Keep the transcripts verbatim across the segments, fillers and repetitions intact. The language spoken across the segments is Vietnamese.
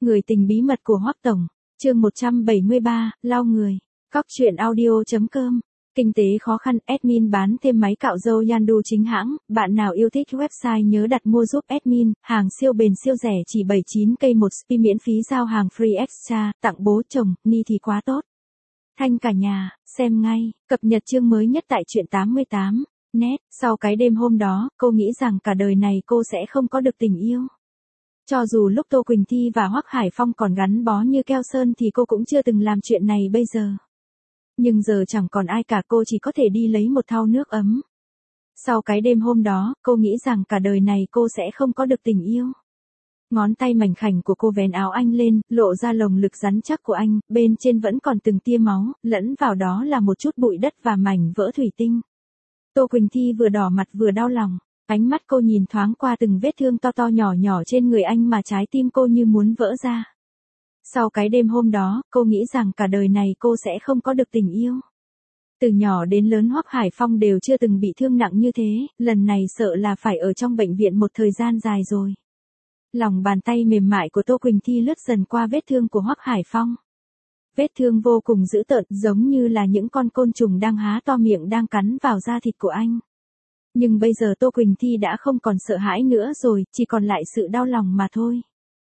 Người tình bí mật của Hoắc Tổng, chương một trăm bảy mươi ba, lau người. Cóc truyện audio chấm com. Kinh tế khó khăn, admin bán thêm máy cạo râu Yandu chính hãng, bạn nào yêu thích website nhớ đặt mua giúp admin, hàng siêu bền siêu rẻ chỉ bảy mươi chín k một spi miễn phí giao hàng free extra, tặng bố chồng, ni thì quá tốt. Thanh cả nhà, xem ngay, cập nhật chương mới nhất tại truyện tám mươi tám, net, sau cái đêm hôm đó, cô nghĩ rằng cả đời này cô sẽ không có được tình yêu. Cho dù lúc Tô Quỳnh Thi và Hoắc Hải Phong còn gắn bó như keo sơn thì cô cũng chưa từng làm chuyện này bây giờ. Nhưng giờ chẳng còn ai cả, cô chỉ có thể đi lấy một thau nước ấm. Sau cái đêm hôm đó, cô nghĩ rằng cả đời này cô sẽ không có được tình yêu. Ngón tay mảnh khảnh của cô vén áo anh lên, lộ ra lồng ngực rắn chắc của anh, bên trên vẫn còn từng tia máu, lẫn vào đó là một chút bụi đất và mảnh vỡ thủy tinh. Tô Quỳnh Thi vừa đỏ mặt vừa đau lòng. Ánh mắt cô nhìn thoáng qua từng vết thương to to nhỏ nhỏ trên người anh mà trái tim cô như muốn vỡ ra. Sau cái đêm hôm đó, cô nghĩ rằng cả đời này cô sẽ không có được tình yêu. Từ nhỏ đến lớn Hoắc Hải Phong đều chưa từng bị thương nặng như thế, lần này sợ là phải ở trong bệnh viện một thời gian dài rồi. Lòng bàn tay mềm mại của Tô Quỳnh Thi lướt dần qua vết thương của Hoắc Hải Phong. Vết thương vô cùng dữ tợn, giống như là những con côn trùng đang há to miệng đang cắn vào da thịt của anh. Nhưng bây giờ Tô Quỳnh Thi đã không còn sợ hãi nữa rồi, chỉ còn lại sự đau lòng mà thôi.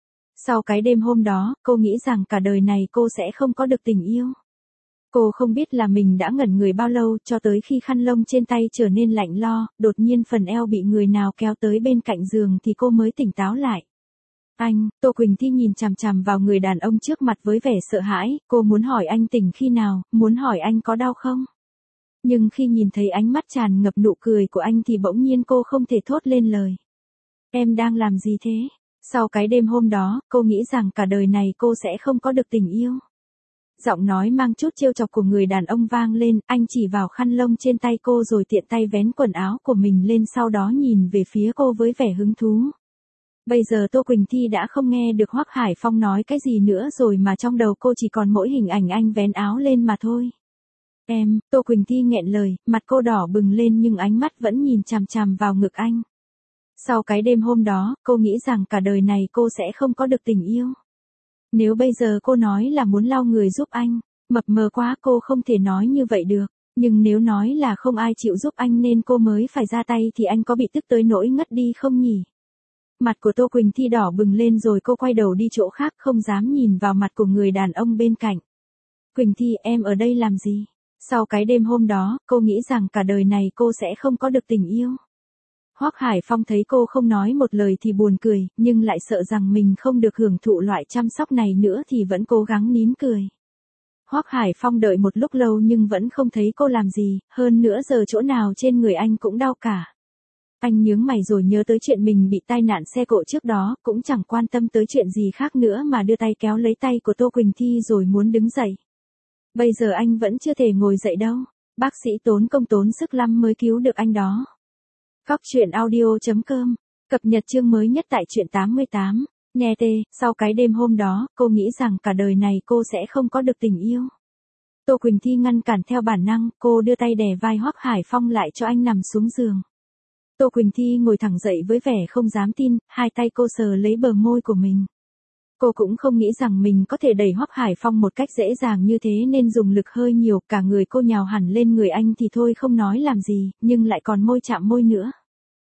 Sau cái đêm hôm đó, cô nghĩ rằng cả đời này cô sẽ không có được tình yêu. Cô không biết là mình đã ngẩn người bao lâu, cho tới khi khăn lông trên tay trở nên lạnh lo, đột nhiên phần eo bị người nào kéo tới bên cạnh giường thì cô mới tỉnh táo lại. Anh, Tô Quỳnh Thi nhìn chằm chằm vào người đàn ông trước mặt với vẻ sợ hãi, cô muốn hỏi anh tỉnh khi nào, muốn hỏi anh có đau không? Nhưng khi nhìn thấy ánh mắt tràn ngập nụ cười của anh thì bỗng nhiên cô không thể thốt lên lời. Em đang làm gì thế? Sau cái đêm hôm đó, cô nghĩ rằng cả đời này cô sẽ không có được tình yêu. Giọng nói mang chút trêu chọc của người đàn ông vang lên, anh chỉ vào khăn lông trên tay cô rồi tiện tay vén quần áo của mình lên, sau đó nhìn về phía cô với vẻ hứng thú. Bây giờ Tô Quỳnh Thi đã không nghe được Hoắc Hải Phong nói cái gì nữa rồi mà trong đầu cô chỉ còn mỗi hình ảnh anh vén áo lên mà thôi. Em, Tô Quỳnh Thi nghẹn lời, mặt cô đỏ bừng lên nhưng ánh mắt vẫn nhìn chằm chằm vào ngực anh. Sau cái đêm hôm đó, cô nghĩ rằng cả đời này cô sẽ không có được tình yêu. Nếu bây giờ cô nói là muốn lau người giúp anh, mập mờ quá cô không thể nói như vậy được. Nhưng nếu nói là không ai chịu giúp anh nên cô mới phải ra tay thì anh có bị tức tới nỗi ngất đi không nhỉ? Mặt của Tô Quỳnh Thi đỏ bừng lên rồi cô quay đầu đi chỗ khác, không dám nhìn vào mặt của người đàn ông bên cạnh. Quỳnh Thi, em ở đây làm gì? Sau cái đêm hôm đó, cô nghĩ rằng cả đời này cô sẽ không có được tình yêu. Hoắc Hải Phong thấy cô không nói một lời thì buồn cười, nhưng lại sợ rằng mình không được hưởng thụ loại chăm sóc này nữa thì vẫn cố gắng nín cười. Hoắc Hải Phong đợi một lúc lâu nhưng vẫn không thấy cô làm gì, hơn nữa giờ chỗ nào trên người anh cũng đau cả. Anh nhướng mày rồi nhớ tới chuyện mình bị tai nạn xe cộ trước đó, cũng chẳng quan tâm tới chuyện gì khác nữa mà đưa tay kéo lấy tay của Tô Quỳnh Thi rồi muốn đứng dậy. Bây giờ anh vẫn chưa thể ngồi dậy đâu, bác sĩ tốn công tốn sức lắm mới cứu được anh đó. Cóc truyện audio chấm com, cập nhật chương mới nhất tại truyện tám mươi tám, nghe tê, sau cái đêm hôm đó, cô nghĩ rằng cả đời này cô sẽ không có được tình yêu. Tô Quỳnh Thi ngăn cản theo bản năng, cô đưa tay đè vai Hoắc Hải Phong lại cho anh nằm xuống giường. Tô Quỳnh Thi ngồi thẳng dậy với vẻ không dám tin, hai tay cô sờ lấy bờ môi của mình. Cô cũng không nghĩ rằng mình có thể đẩy Hoắc Hải Phong một cách dễ dàng như thế nên dùng lực hơi nhiều, cả người cô nhào hẳn lên người anh thì thôi không nói làm gì, nhưng lại còn môi chạm môi nữa.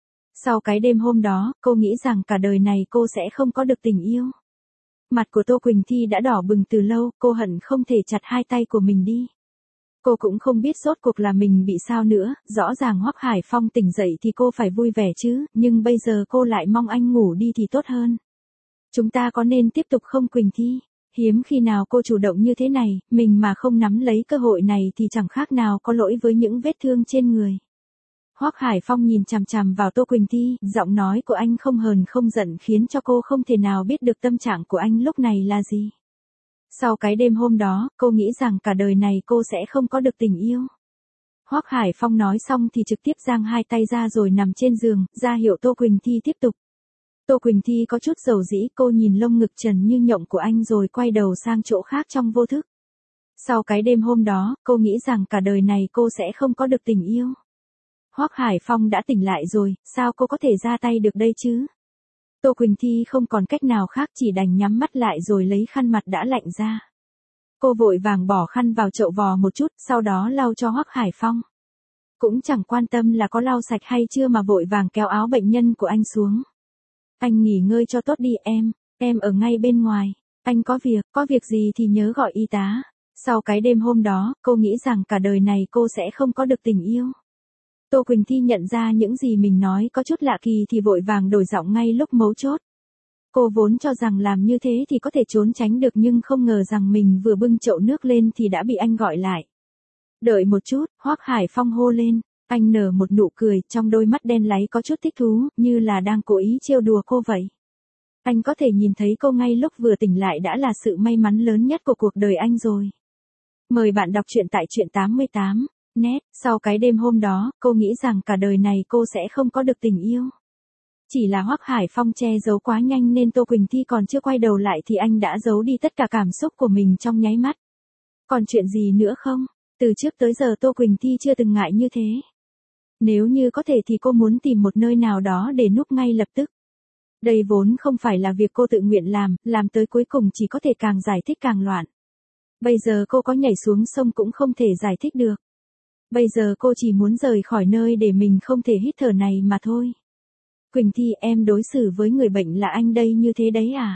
Sau cái đêm hôm đó, cô nghĩ rằng cả đời này cô sẽ không có được tình yêu. Mặt của Tô Quỳnh Thi đã đỏ bừng từ lâu, cô hận không thể chặt hai tay của mình đi. Cô cũng không biết rốt cuộc là mình bị sao nữa, rõ ràng Hoắc Hải Phong tỉnh dậy thì cô phải vui vẻ chứ, nhưng bây giờ cô lại mong anh ngủ đi thì tốt hơn. Chúng ta có nên tiếp tục không Quỳnh Thi? Hiếm khi nào cô chủ động như thế này, mình mà không nắm lấy cơ hội này thì chẳng khác nào có lỗi với những vết thương trên người. Hoắc Hải Phong nhìn chằm chằm vào Tô Quỳnh Thi, giọng nói của anh không hờn không giận khiến cho cô không thể nào biết được tâm trạng của anh lúc này là gì. Sau cái đêm hôm đó, cô nghĩ rằng cả đời này cô sẽ không có được tình yêu. Hoắc Hải Phong nói xong thì trực tiếp giang hai tay ra rồi nằm trên giường, ra hiệu Tô Quỳnh Thi tiếp tục. Tô Quỳnh Thi có chút dầu dĩ, cô nhìn lông ngực trần như nhộng của anh rồi quay đầu sang chỗ khác trong vô thức. Sau cái đêm hôm đó, cô nghĩ rằng cả đời này cô sẽ không có được tình yêu. Hoắc Hải Phong đã tỉnh lại rồi, sao cô có thể ra tay được đây chứ? Tô Quỳnh Thi không còn cách nào khác chỉ đành nhắm mắt lại rồi lấy khăn mặt đã lạnh ra. Cô vội vàng bỏ khăn vào chậu vò một chút, sau đó lau cho Hoắc Hải Phong. Cũng chẳng quan tâm là có lau sạch hay chưa mà vội vàng kéo áo bệnh nhân của anh xuống. Anh nghỉ ngơi cho tốt đi em, em ở ngay bên ngoài. Anh có việc, có việc gì thì nhớ gọi y tá. Sau cái đêm hôm đó, cô nghĩ rằng cả đời này cô sẽ không có được tình yêu. Tô Quỳnh Thi nhận ra những gì mình nói có chút lạ kỳ thì vội vàng đổi giọng ngay lúc mấu chốt. Cô vốn cho rằng làm như thế thì có thể trốn tránh được nhưng không ngờ rằng mình vừa bưng chậu nước lên thì đã bị anh gọi lại. Đợi một chút, Hoắc Hải Phong hô lên, anh nở một nụ cười, trong đôi mắt đen láy có chút thích thú, như là đang cố ý trêu đùa cô vậy. Anh có thể nhìn thấy cô ngay lúc vừa tỉnh lại đã là sự may mắn lớn nhất của cuộc đời anh rồi. Mời bạn đọc truyện tại truyện tám mươi tám net. Sau cái đêm hôm đó, cô nghĩ rằng cả đời này cô sẽ không có được tình yêu. Chỉ là Hoắc Hải Phong che giấu quá nhanh nên Tô Quỳnh Thi còn chưa quay đầu lại thì anh đã giấu đi tất cả cảm xúc của mình trong nháy mắt. Còn chuyện gì nữa không? Từ trước tới giờ Tô Quỳnh Thi chưa từng ngại như thế. Nếu như có thể thì cô muốn tìm một nơi nào đó để núp ngay lập tức. Đây vốn không phải là việc cô tự nguyện làm, làm tới cuối cùng chỉ có thể càng giải thích càng loạn. Bây giờ cô có nhảy xuống sông cũng không thể giải thích được. Bây giờ cô chỉ muốn rời khỏi nơi để mình không thể hít thở này mà thôi. Quỳnh Thi, em đối xử với người bệnh là anh đây như thế đấy à?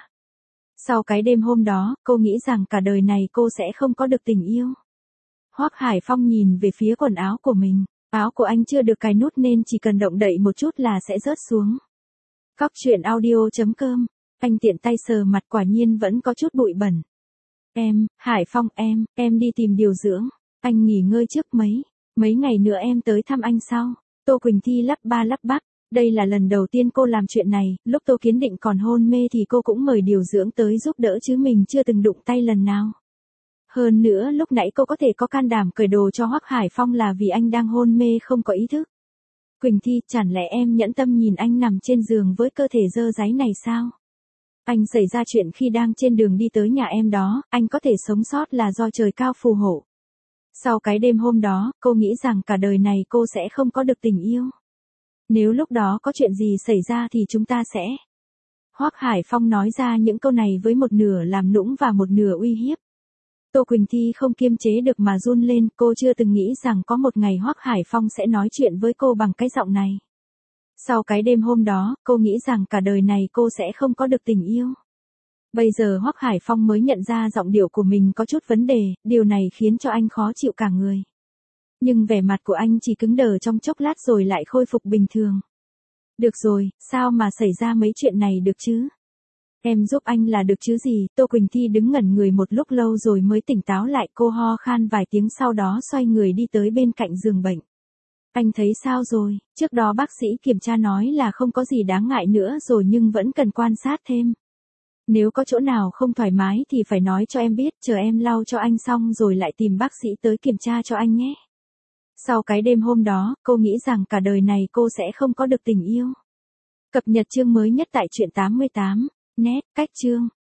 Sau cái đêm hôm đó, cô nghĩ rằng cả đời này cô sẽ không có được tình yêu. Hoắc Hải Phong nhìn về phía quần áo của mình. Áo của anh chưa được cài nút nên chỉ cần động đậy một chút là sẽ rớt xuống. Cóc truyện audio chấm com. Anh tiện tay sờ mặt, quả nhiên vẫn có chút bụi bẩn. Em, Hải Phong em, em đi tìm điều dưỡng. Anh nghỉ ngơi trước mấy, mấy ngày nữa em tới thăm anh sau. Tô Quỳnh Thi lắp ba lắp bắp. Đây là lần đầu tiên cô làm chuyện này, lúc Tô Kiến Định còn hôn mê thì cô cũng mời điều dưỡng tới giúp đỡ chứ mình chưa từng đụng tay lần nào. Hơn nữa lúc nãy cô có thể có can đảm cởi đồ cho Hoắc Hải Phong là vì anh đang hôn mê không có ý thức. Quỳnh Thi, chẳng lẽ em nhẫn tâm nhìn anh nằm trên giường với cơ thể dơ dáy này sao? Anh xảy ra chuyện khi đang trên đường đi tới nhà em đó, anh có thể sống sót là do trời cao phù hộ. Sau cái đêm hôm đó, cô nghĩ rằng cả đời này cô sẽ không có được tình yêu. Nếu lúc đó có chuyện gì xảy ra thì chúng ta sẽ... Hoắc Hải Phong nói ra những câu này với một nửa làm nũng và một nửa uy hiếp. Tô Quỳnh Thi không kiềm chế được mà run lên, cô chưa từng nghĩ rằng có một ngày Hoắc Hải Phong sẽ nói chuyện với cô bằng cái giọng này. Sau cái đêm hôm đó, cô nghĩ rằng cả đời này cô sẽ không có được tình yêu. Bây giờ Hoắc Hải Phong mới nhận ra giọng điệu của mình có chút vấn đề, điều này khiến cho anh khó chịu cả người. Nhưng vẻ mặt của anh chỉ cứng đờ trong chốc lát rồi lại khôi phục bình thường. Được rồi, sao mà xảy ra mấy chuyện này được chứ? Em giúp anh là được chứ gì? Tô Quỳnh Thi đứng ngẩn người một lúc lâu rồi mới tỉnh táo lại, cô ho khan vài tiếng sau đó xoay người đi tới bên cạnh giường bệnh. Anh thấy sao rồi? Trước đó bác sĩ kiểm tra nói là không có gì đáng ngại nữa rồi nhưng vẫn cần quan sát thêm. Nếu có chỗ nào không thoải mái thì phải nói cho em biết, chờ em lau cho anh xong rồi lại tìm bác sĩ tới kiểm tra cho anh nhé. Sau cái đêm hôm đó, cô nghĩ rằng cả đời này cô sẽ không có được tình yêu. Cập nhật chương mới nhất tại truyện tám mươi tám net. Cách chương